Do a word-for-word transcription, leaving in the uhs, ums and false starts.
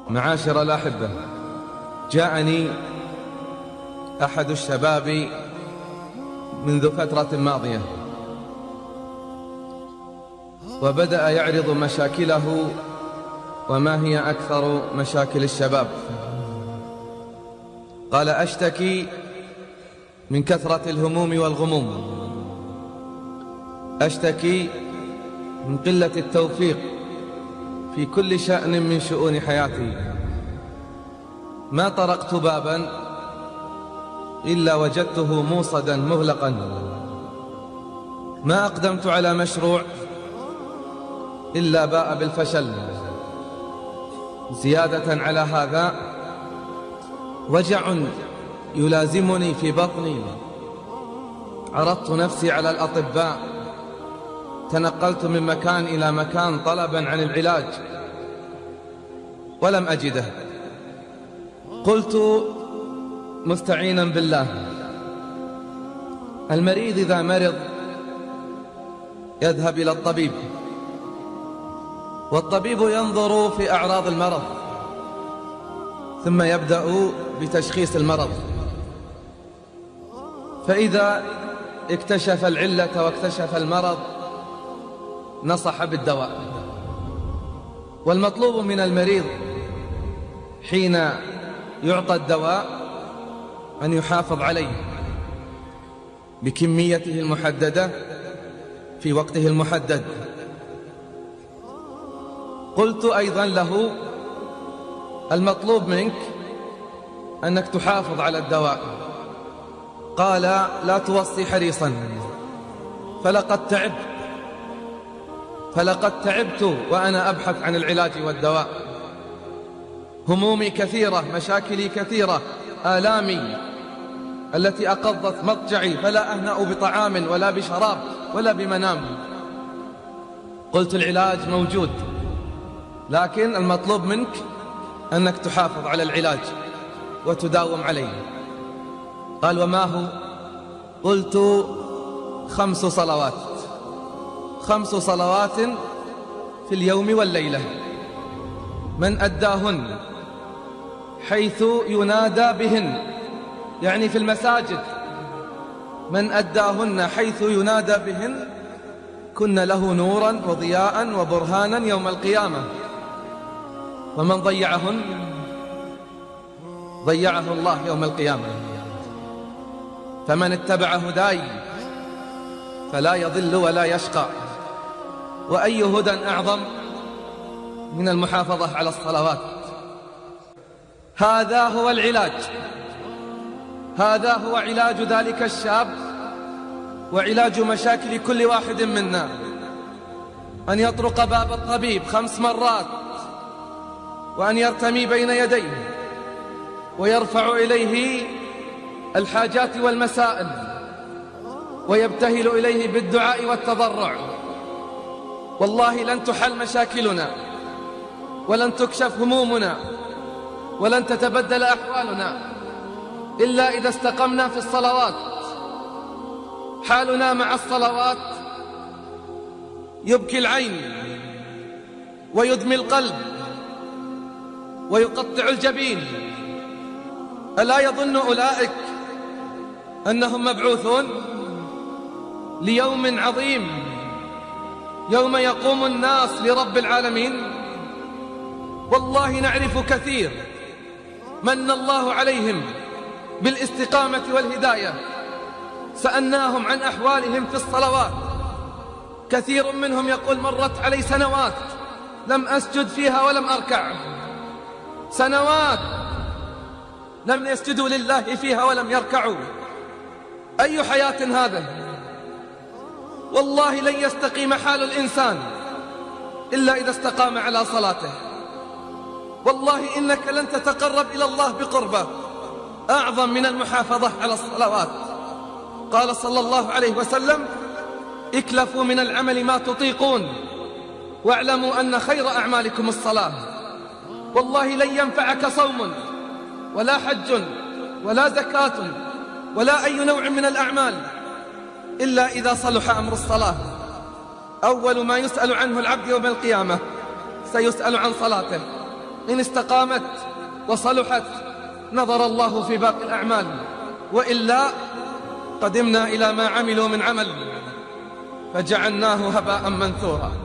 معاشر الأحبة، جاءني أحد الشباب منذ فترة ماضية وبدأ يعرض مشاكله وما هي أكثر مشاكل الشباب. قال: أشتكي من كثرة الهموم والغموم، أشتكي من قلة التوفيق في كل شأن من شؤون حياتي. ما طرقت بابا إلا وجدته موصدا مغلقا، ما أقدمت على مشروع إلا باء بالفشل. زيادة على هذا وجع يلازمني في بطني. عرضت نفسي على الأطباء، تنقلت من مكان إلى مكان طلبا عن العلاج ولم أجده. قلت مستعينا بالله: المريض إذا مرض يذهب إلى الطبيب، والطبيب ينظر في أعراض المرض ثم يبدأ بتشخيص المرض، فإذا اكتشف العلة واكتشف المرض نصح بالدواء. والمطلوب من المريض حين يعطى الدواء أن يحافظ عليه بكميته المحددة في وقته المحدد. قلت أيضا له: المطلوب منك أنك تحافظ على الدواء. قال: لا توصي حريصا، فلقد تعبت فلقد تعبت وأنا أبحث عن العلاج والدواء. همومي كثيرة، مشاكلي كثيرة، آلامي التي أقضت مضجعي، فلا أهنأ بطعام ولا بشراب ولا بمنام. قلت: العلاج موجود، لكن المطلوب منك أنك تحافظ على العلاج وتداوم عليه. قال: وما هو؟ قلت: خمس صلوات خمس صلوات في اليوم والليلة، من أداهن حيث ينادى بهن، يعني في المساجد، من أداهن حيث ينادى بهن كن له نورا وضياء وبرهانا يوم القيامة، ومن ضيعهن ضيعه الله يوم القيامة. فمن اتبع هداي فلا يضل ولا يشقى. وأي هدى أعظم من المحافظة على الصلوات؟ هذا هو العلاج، هذا هو علاج ذلك الشاب وعلاج مشاكل كل واحد منا. أن يطرق باب الطبيب خمس مرات، وأن يرتمي بين يديه ويرفع إليه الحاجات والمسائل ويبتهل إليه بالدعاء والتضرع. والله لن تحل مشاكلنا ولن تكشف همومنا ولن تتبدل أحوالنا إلا إذا استقمنا في الصلوات. حالنا مع الصلوات يبكي العين ويدمي القلب ويقطع الجبين. ألا يظن أولئك أنهم مبعوثون ليوم عظيم، يوم يقوم الناس لرب العالمين؟ والله نعرف كثير من الله عليهم بالاستقامة والهداية، سألناهم عن أحوالهم في الصلوات. كثير منهم يقول: مرت علي سنوات لم أسجد فيها ولم أركع، سنوات لم يسجدوا لله فيها ولم يركعوا. أي حياة هذا؟ والله لن يستقيم حال الإنسان إلا إذا استقام على صلاته. والله إنك لن تتقرب إلى الله بقربة أعظم من المحافظة على الصلوات. قال صلى الله عليه وسلم: اكلفوا من العمل ما تطيقون واعلموا أن خير أعمالكم الصلاة. والله لن ينفعك صوم ولا حج ولا زكاة ولا أي نوع من الأعمال إلا إذا صلح أمر الصلاة. أول ما يسأل عنه العبد يوم القيامة سيسأل عن صلاته. إن استقامت وصلحت نظر الله في باقي الأعمال، وإلا قدمنا إلى ما عملوا من عمل فجعلناه هباء منثورا.